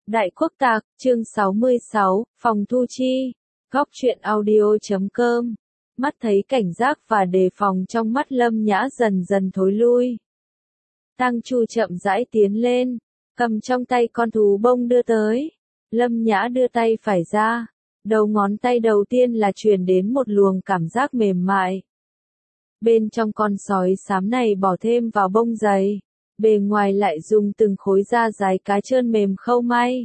Đại Quốc Tạc, chương 66, Phòng Thu Chi, Góc truyện audio.com. Mắt thấy cảnh giác và đề phòng trong mắt Lâm Nhã dần dần thối lui. Tang Chu chậm rãi tiến lên, cầm trong tay con thú bông đưa tới. Lâm Nhã đưa tay phải ra, đầu ngón tay đầu tiên là truyền đến một luồng cảm giác mềm mại. Bên trong con sói xám này bỏ thêm vào bông dày, bề ngoài lại dùng từng khối da dái cá trơn mềm khâu may.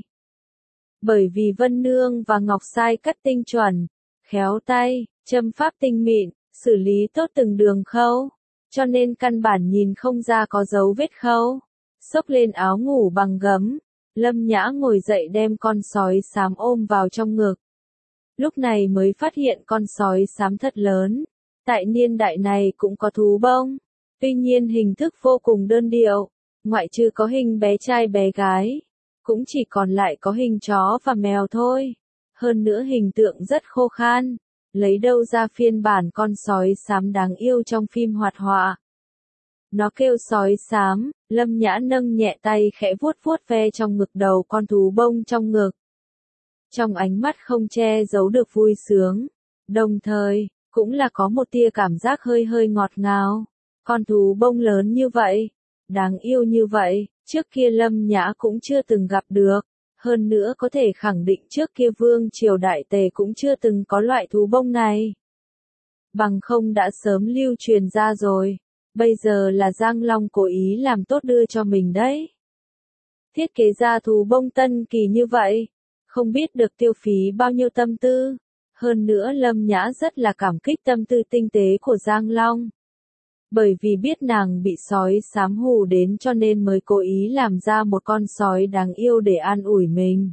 Bởi vì Vân Nương và Ngọc Sai cắt tinh chuẩn, khéo tay, châm pháp tinh mịn, xử lý tốt từng đường khâu, cho nên căn bản nhìn không ra có dấu vết khâu. Xốc lên áo ngủ bằng gấm, Lâm Nhã ngồi dậy đem con sói xám ôm vào trong ngực. Lúc này mới phát hiện con sói xám thật lớn, tại niên đại này cũng có thú bông, tuy nhiên hình thức vô cùng đơn điệu, ngoại trừ có hình bé trai bé gái, cũng chỉ còn lại có hình chó và mèo thôi. Hơn nữa hình tượng rất khô khan, lấy đâu ra phiên bản con sói xám đáng yêu trong phim hoạt họa. Nó kêu sói xám, Lâm Nhã nâng nhẹ tay khẽ vuốt vuốt ve trong ngực đầu con thú bông trong ngực. Trong ánh mắt không che giấu được vui sướng, đồng thời, cũng là có một tia cảm giác hơi hơi ngọt ngào. Con thú bông lớn như vậy, đáng yêu như vậy, trước kia Lâm Nhã cũng chưa từng gặp được. Hơn nữa có thể khẳng định trước kia Vương Triều Đại Tề cũng chưa từng có loại thú bông này. Bằng không đã sớm lưu truyền ra rồi. Bây giờ là Giang Long cố ý làm tốt đưa cho mình đấy. Thiết kế ra thú bông tân kỳ như vậy, không biết được tiêu phí bao nhiêu tâm tư. Hơn nữa Lâm Nhã rất là cảm kích tâm tư tinh tế của Giang Long. Bởi vì biết nàng bị sói xám hù đến cho nên mới cố ý làm ra một con sói đáng yêu để an ủi mình.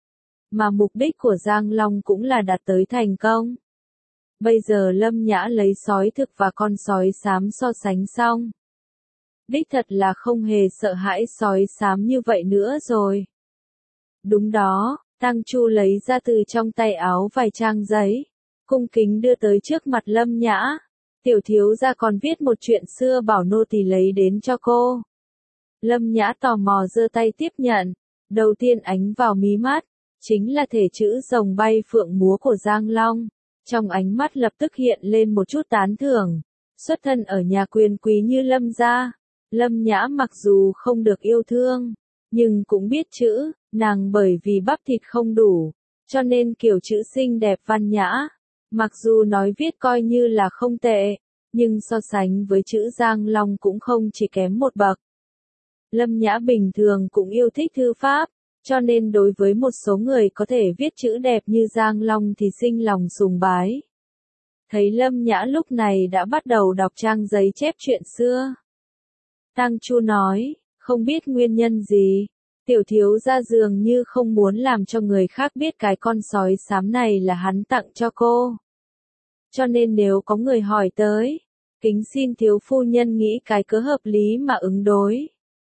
Mà mục đích của Giang Long cũng là đạt tới thành công. Bây giờ Lâm Nhã lấy sói thực và con sói xám so sánh xong. Đích thật là không hề sợ hãi sói xám như vậy nữa rồi. Đúng đó, Tang Chu lấy ra từ trong tay áo vài trang giấy, cung kính đưa tới trước mặt Lâm Nhã. Tiểu thiếu gia còn viết một chuyện xưa bảo nô tỳ lấy đến cho cô. Lâm Nhã tò mò giơ tay tiếp nhận, đầu tiên ánh vào mí mắt, chính là thể chữ rồng bay phượng múa của Giang Long. Trong ánh mắt lập tức hiện lên một chút tán thưởng, xuất thân ở nhà quyền quý như Lâm gia. Lâm Nhã mặc dù không được yêu thương, nhưng cũng biết chữ, nàng bởi vì bắp thịt không đủ, cho nên kiểu chữ xinh đẹp văn nhã. Mặc dù nói viết coi như là không tệ, nhưng so sánh với chữ Giang Long cũng không chỉ kém một bậc. Lâm Nhã bình thường cũng yêu thích thư pháp, cho nên đối với một số người có thể viết chữ đẹp như Giang Long thì sinh lòng sùng bái. Thấy Lâm Nhã lúc này đã bắt đầu đọc trang giấy chép chuyện xưa. Tang Chu nói, không biết nguyên nhân gì, tiểu thiếu gia dường như không muốn làm cho người khác biết cái con sói xám này là hắn tặng cho cô. Cho nên nếu có người hỏi tới, kính xin thiếu phu nhân nghĩ cái cớ hợp lý mà ứng đối.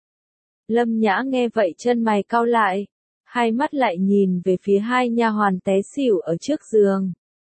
Lâm Nhã nghe vậy chân mày cau lại, hai mắt lại nhìn về phía hai nha hoàn té xỉu ở trước giường.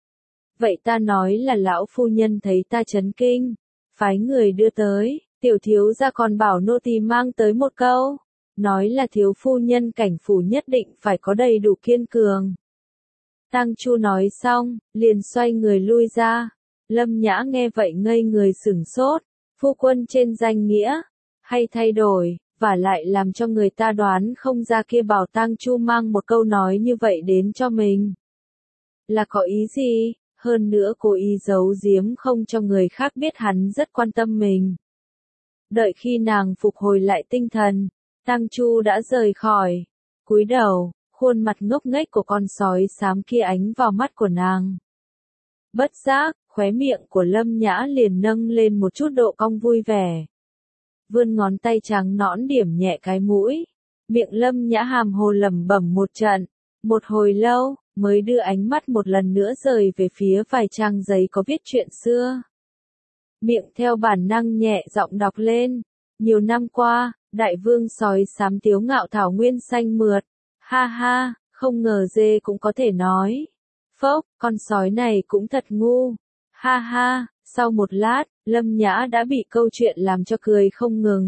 Vậy ta nói là lão phu nhân thấy ta chấn kinh, phái người đưa tới, tiểu thiếu gia còn bảo nô tỳ mang tới một câu, nói là thiếu phu nhân cảnh phủ nhất định phải có đầy đủ kiên cường. Tang Chu nói xong, liền xoay người lui ra. Lâm Nhã nghe vậy ngây người sửng sốt, phu quân trên danh nghĩa, hay thay đổi, và lại làm cho người ta đoán không ra kia bảo Tang Chu mang một câu nói như vậy đến cho mình. Là có ý gì, hơn nữa cố ý giấu giếm không cho người khác biết hắn rất quan tâm mình. Đợi khi nàng phục hồi lại tinh thần, Tang Chu đã rời khỏi, cúi đầu. Khuôn mặt ngốc nghếch của con sói xám kia ánh vào mắt của nàng. Bất giác, khóe miệng của Lâm Nhã liền nâng lên một chút độ cong vui vẻ. Vươn ngón tay trắng nõn điểm nhẹ cái mũi. Miệng Lâm Nhã hàm hồ lẩm bẩm một trận. Một hồi lâu, mới đưa ánh mắt một lần nữa rời về phía vài trang giấy có viết chuyện xưa. Miệng theo bản năng nhẹ giọng đọc lên. Nhiều năm qua, đại vương sói xám tiếu ngạo thảo nguyên xanh mượt. Ha ha, không ngờ dê cũng có thể nói. Phốc, con sói này cũng thật ngu. Ha ha, sau một lát, Lâm Nhã đã bị câu chuyện làm cho cười không ngừng.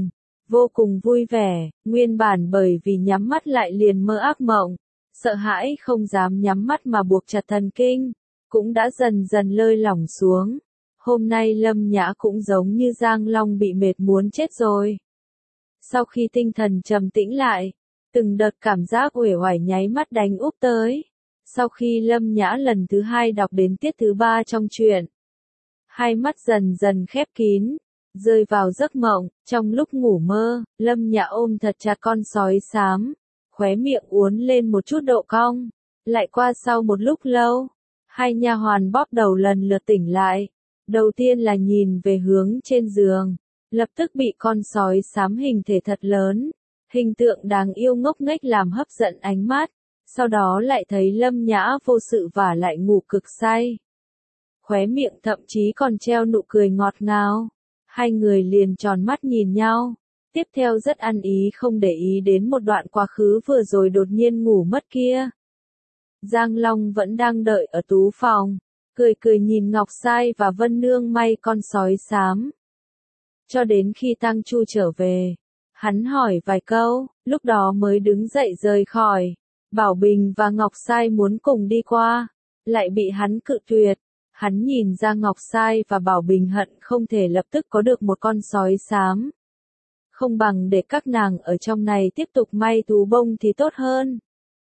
vô cùng vui vẻ, nguyên bản bởi vì nhắm mắt lại liền mơ ác mộng, sợ hãi không dám nhắm mắt mà buộc chặt thần kinh, cũng đã dần dần lơi lỏng xuống. Hôm nay Lâm Nhã cũng giống như Giang Long bị mệt muốn chết rồi. Sau khi tinh thần trầm tĩnh lại, từng đợt cảm giác uể oải nháy mắt đánh úp tới. Sau khi Lâm Nhã lần thứ 2 đọc đến tiết thứ 3 trong truyện, hai mắt dần dần khép kín, rơi vào giấc mộng. Trong lúc ngủ mơ, Lâm Nhã ôm thật chặt con sói xám, khóe miệng uốn lên một chút độ cong. Lại qua sau một lúc lâu, hai nha hoàn bóp đầu lần lượt tỉnh lại. Đầu tiên là nhìn về hướng trên giường, lập tức bị con sói xám hình thể thật lớn, hình tượng đáng yêu ngốc nghếch làm hấp dẫn ánh mắt. Sau đó lại thấy Lâm Nhã vô sự và lại ngủ cực say. Khóe miệng thậm chí còn treo nụ cười ngọt ngào. Hai người liền tròn mắt nhìn nhau. Tiếp theo rất ăn ý không để ý đến một đoạn quá khứ vừa rồi đột nhiên ngủ mất kia. Giang Long vẫn đang đợi ở tú phòng, cười cười nhìn Ngọc Sai và Vân Nương may con sói xám. Cho đến khi Tang Chu trở về, hắn hỏi vài câu, lúc đó mới đứng dậy rời khỏi. Bảo Bình và Ngọc Sai muốn cùng đi qua, lại bị hắn cự tuyệt. Hắn nhìn ra Ngọc Sai và Bảo Bình hận không thể lập tức có được một con sói xám. Không bằng để các nàng ở trong này tiếp tục may thú bông thì tốt hơn.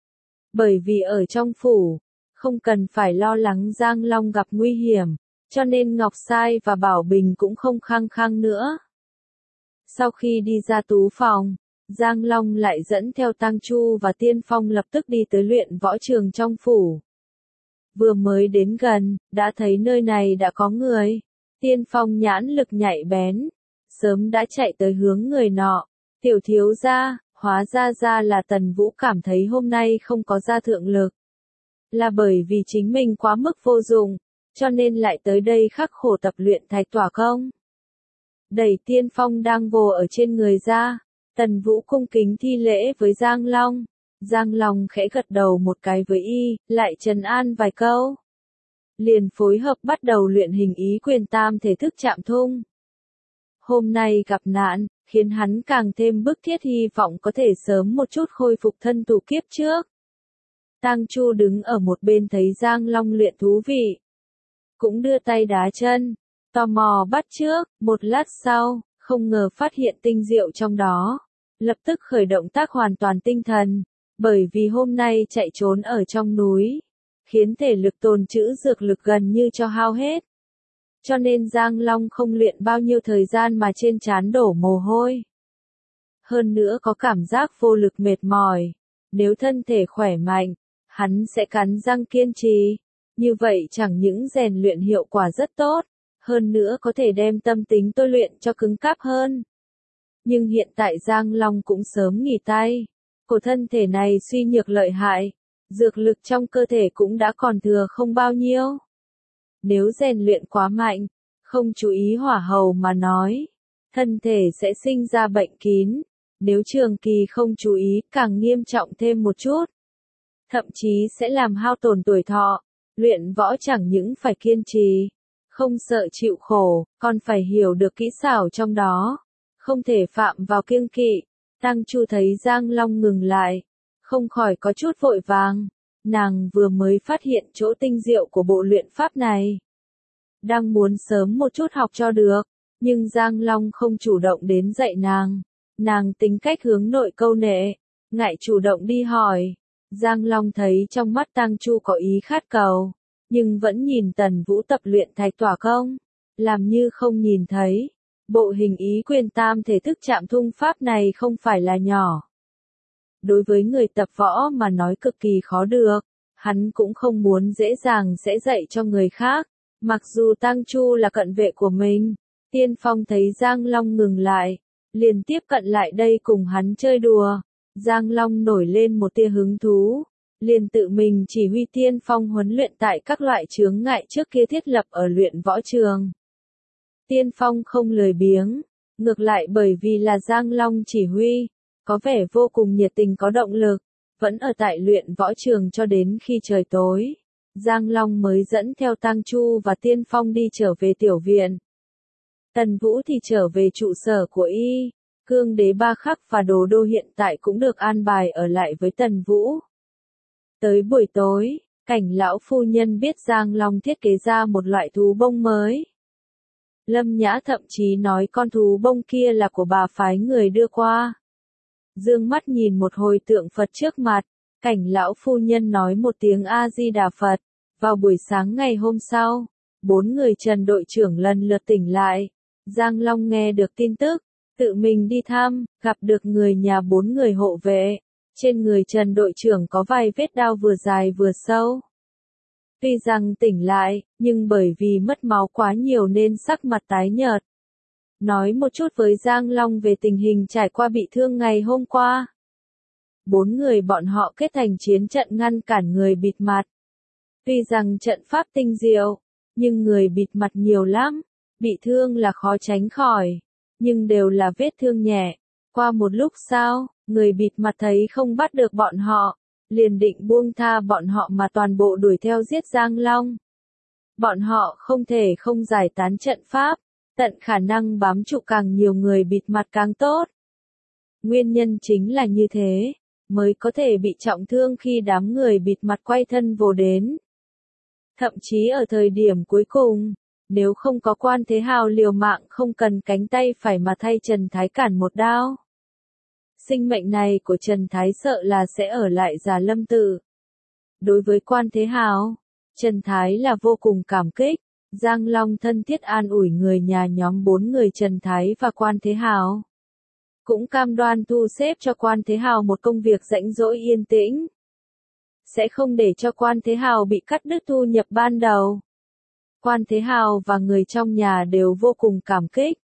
Bởi vì ở trong phủ, không cần phải lo lắng Giang Long gặp nguy hiểm, cho nên Ngọc Sai và Bảo Bình cũng không khăng khăng nữa. Sau khi đi ra tú phòng, Giang Long lại dẫn theo Tang Chu và Tiên Phong lập tức đi tới luyện võ trường trong phủ. Vừa mới đến gần, đã thấy nơi này đã có người. Tiên Phong nhãn lực nhạy bén, sớm đã chạy tới hướng người nọ. Tiểu thiếu gia, hóa ra là Tần Vũ cảm thấy hôm nay không có ra thượng lực. Là bởi vì chính mình quá mức vô dụng, cho nên lại tới đây khắc khổ tập luyện thạch tỏa công. Đẩy Tiên Phong đang vồ ở trên người ra, Tần Vũ cung kính thi lễ với Giang Long. Giang Long khẽ gật đầu một cái với y, lại trấn an vài câu. Liền phối hợp bắt đầu luyện hình ý quyền tam thể thức chạm thung. Hôm nay gặp nạn, khiến hắn càng thêm bức thiết hy vọng có thể sớm một chút khôi phục thân thủ kiếp trước. Tang Chu đứng ở một bên thấy Giang Long luyện thú vị, cũng đưa tay đá chân, tò mò bắt chước. Một lát sau, không ngờ phát hiện tinh diệu trong đó, lập tức khởi động tác hoàn toàn tinh thần, bởi vì hôm nay chạy trốn ở trong núi, khiến thể lực tồn trữ dược lực gần như cho hao hết. Cho nên Giang Long không luyện bao nhiêu thời gian mà trên trán đổ mồ hôi. Hơn nữa có cảm giác vô lực mệt mỏi. Nếu thân thể khỏe mạnh, hắn sẽ cắn răng kiên trì. Như vậy chẳng những rèn luyện hiệu quả rất tốt, hơn nữa có thể đem tâm tính tôi luyện cho cứng cáp hơn. Nhưng hiện tại Giang Long cũng sớm nghỉ tay. Cổ thân thể này suy nhược lợi hại, dược lực trong cơ thể cũng đã còn thừa không bao nhiêu. Nếu rèn luyện quá mạnh, không chú ý hỏa hầu mà nói, thân thể sẽ sinh ra bệnh kín. Nếu trường kỳ không chú ý càng nghiêm trọng thêm một chút, thậm chí sẽ làm hao tổn tuổi thọ. Luyện võ chẳng những phải kiên trì, không sợ chịu khổ, còn phải hiểu được kỹ xảo trong đó, không thể phạm vào kiêng kỵ. Tang Chu thấy Giang Long ngừng lại, không khỏi có chút vội vàng. Nàng vừa mới phát hiện chỗ tinh diệu của bộ luyện pháp này, đang muốn sớm một chút học cho được, nhưng Giang Long không chủ động đến dạy nàng. Nàng tính cách hướng nội câu nệ, ngại chủ động đi hỏi. Giang Long thấy trong mắt Tang Chu có ý khát cầu, nhưng vẫn nhìn Tần Vũ tập luyện thạch tỏa công, làm như không nhìn thấy. Bộ hình ý quyền tam thể thức chạm thung pháp này không phải là nhỏ. Đối với người tập võ mà nói cực kỳ khó được, hắn cũng không muốn dễ dàng sẽ dạy cho người khác. Mặc dù Tang Chu là cận vệ của mình, Tiên Phong thấy Giang Long ngừng lại, liền tiếp cận lại đây cùng hắn chơi đùa. Giang Long nổi lên một tia hứng thú, liền tự mình chỉ huy Tiên Phong huấn luyện tại các loại chướng ngại trước kia thiết lập ở luyện võ trường. Tiên Phong không lười biếng, ngược lại bởi vì là Giang Long chỉ huy, có vẻ vô cùng nhiệt tình có động lực, vẫn ở tại luyện võ trường cho đến khi trời tối. Giang Long mới dẫn theo Tang Chu và Tiên Phong đi trở về tiểu viện. Tần Vũ thì trở về trụ sở của y, Cương Đế Ba Khắc và Đồ Đô hiện tại cũng được an bài ở lại với Tần Vũ. Tới buổi tối, Cảnh lão phu nhân biết Giang Long thiết kế ra một loại thú bông mới. Lâm Nhã thậm chí nói con thú bông kia là của bà phái người đưa qua. Dương mắt nhìn một hồi tượng Phật trước mặt, Cảnh lão phu nhân nói một tiếng A-di-đà Phật. Vào buổi sáng ngày hôm sau, 4 người Trần đội trưởng lần lượt tỉnh lại. Giang Long nghe được tin tức, tự mình đi thăm, gặp được người nhà 4 người hộ vệ. Trên người Trần đội trưởng có vài vết đao vừa dài vừa sâu. Tuy rằng tỉnh lại, nhưng bởi vì mất máu quá nhiều nên sắc mặt tái nhợt. Nói một chút với Giang Long về tình hình trải qua bị thương ngày hôm qua. 4 người bọn họ kết thành chiến trận ngăn cản người bịt mặt. Tuy rằng trận pháp tinh diệu, nhưng người bịt mặt nhiều lắm, bị thương là khó tránh khỏi, nhưng đều là vết thương nhẹ. Qua một lúc sau, người bịt mặt thấy không bắt được bọn họ, liền định buông tha bọn họ mà toàn bộ đuổi theo giết Giang Long. Bọn họ không thể không giải tán trận pháp, tận khả năng bám trụ càng nhiều người bịt mặt càng tốt. Nguyên nhân chính là như thế, mới có thể bị trọng thương khi đám người bịt mặt quay thân vồ đến. Thậm chí ở thời điểm cuối cùng, nếu không có Quan Thế Hào liều mạng không cần cánh tay phải mà thay Trần Thái cản một đao. Sinh mệnh này của Trần Thái sợ là sẽ ở lại Già Lâm Tự. Đối với Quan Thế Hào, Trần Thái là vô cùng cảm kích. Giang Long thân thiết an ủi người nhà nhóm 4 người Trần Thái và Quan Thế Hào. Cũng cam đoan thu xếp cho Quan Thế Hào một công việc rảnh rỗi yên tĩnh. Sẽ không để cho Quan Thế Hào bị cắt đứt thu nhập ban đầu. Quan Thế Hào và người trong nhà đều vô cùng cảm kích.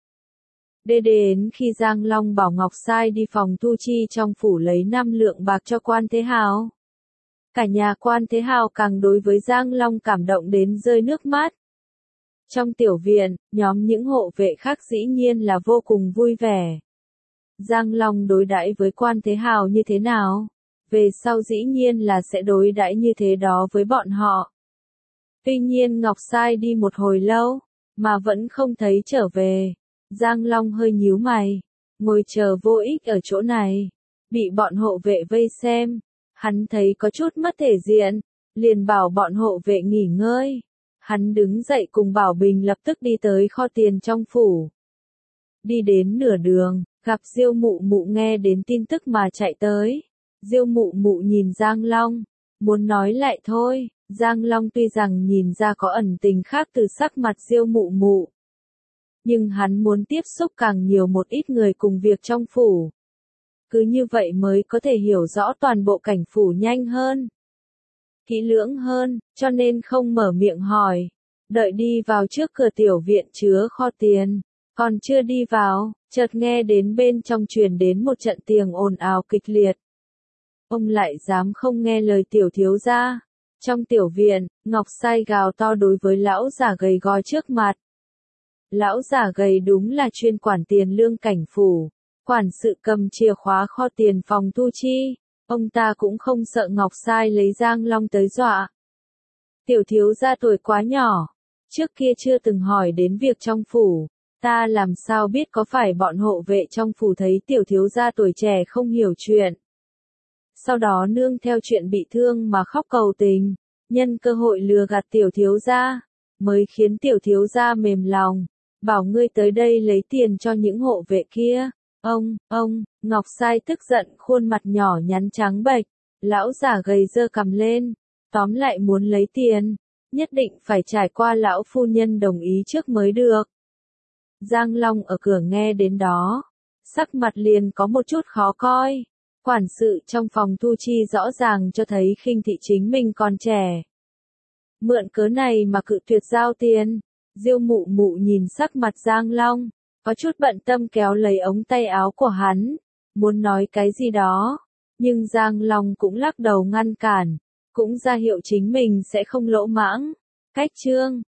Đến khi Giang Long bảo Ngọc Sai đi phòng thu chi trong phủ lấy 5 lượng bạc cho Quan Thế Hào. Cả nhà Quan Thế Hào càng đối với Giang Long cảm động đến rơi nước mắt. Trong tiểu viện, nhóm những hộ vệ khác dĩ nhiên là vô cùng vui vẻ. Giang Long đối đãi với Quan Thế Hào như thế nào? Về sau dĩ nhiên là sẽ đối đãi như thế đó với bọn họ. Tuy nhiên Ngọc Sai đi một hồi lâu, mà vẫn không thấy trở về. Giang Long hơi nhíu mày, ngồi chờ vô ích ở chỗ này, bị bọn hộ vệ vây xem. Hắn thấy có chút mất thể diện, liền bảo bọn hộ vệ nghỉ ngơi. Hắn đứng dậy cùng Bảo Bình lập tức đi tới kho tiền trong phủ. Đi đến nửa đường, gặp Diêu Mụ Mụ nghe đến tin tức mà chạy tới. Diêu Mụ Mụ nhìn Giang Long, muốn nói lại thôi. Giang Long tuy rằng nhìn ra có ẩn tình khác từ sắc mặt Diêu Mụ Mụ, nhưng hắn muốn tiếp xúc càng nhiều một ít người cùng việc trong phủ. Cứ như vậy mới có thể hiểu rõ toàn bộ cảnh phủ nhanh hơn, kỹ lưỡng hơn, cho nên không mở miệng hỏi. Đợi đi vào trước cửa tiểu viện chứa kho tiền, còn chưa đi vào, chợt nghe đến bên trong truyền đến một trận tiếng ồn ào kịch liệt. Ông lại dám không nghe lời tiểu thiếu gia. Trong tiểu viện, Ngọc Sai gào to đối với lão già gầy gò trước mặt. Lão già gầy đúng là chuyên quản tiền lương cảnh phủ, quản sự cầm chìa khóa kho tiền phòng thu chi. Ông ta cũng không sợ Ngọc Sai lấy Giang Long tới dọa. Tiểu thiếu gia tuổi quá nhỏ, trước kia chưa từng hỏi đến việc trong phủ, ta làm sao biết có phải bọn hộ vệ trong phủ thấy tiểu thiếu gia tuổi trẻ không hiểu chuyện. Sau đó nương theo chuyện bị thương mà khóc cầu tình, nhân cơ hội lừa gạt tiểu thiếu gia, mới khiến tiểu thiếu gia mềm lòng, bảo ngươi tới đây lấy tiền cho những hộ vệ kia. Ông, Ngọc Sai tức giận khuôn mặt nhỏ nhắn trắng bệch, lão già gầy giơ cằm lên, tóm lại muốn lấy tiền, nhất định phải trải qua lão phu nhân đồng ý trước mới được. Giang Long ở cửa nghe đến đó, sắc mặt liền có một chút khó coi. Quản sự trong phòng thu chi rõ ràng cho thấy khinh thị chính mình còn trẻ. Mượn cớ này mà cự tuyệt giao tiền. Diêu Mụ Mụ nhìn sắc mặt Giang Long, có chút bận tâm kéo lấy ống tay áo của hắn, muốn nói cái gì đó, nhưng Giang Long cũng lắc đầu ngăn cản, cũng ra hiệu chính mình sẽ không lỗ mãng. Cách chương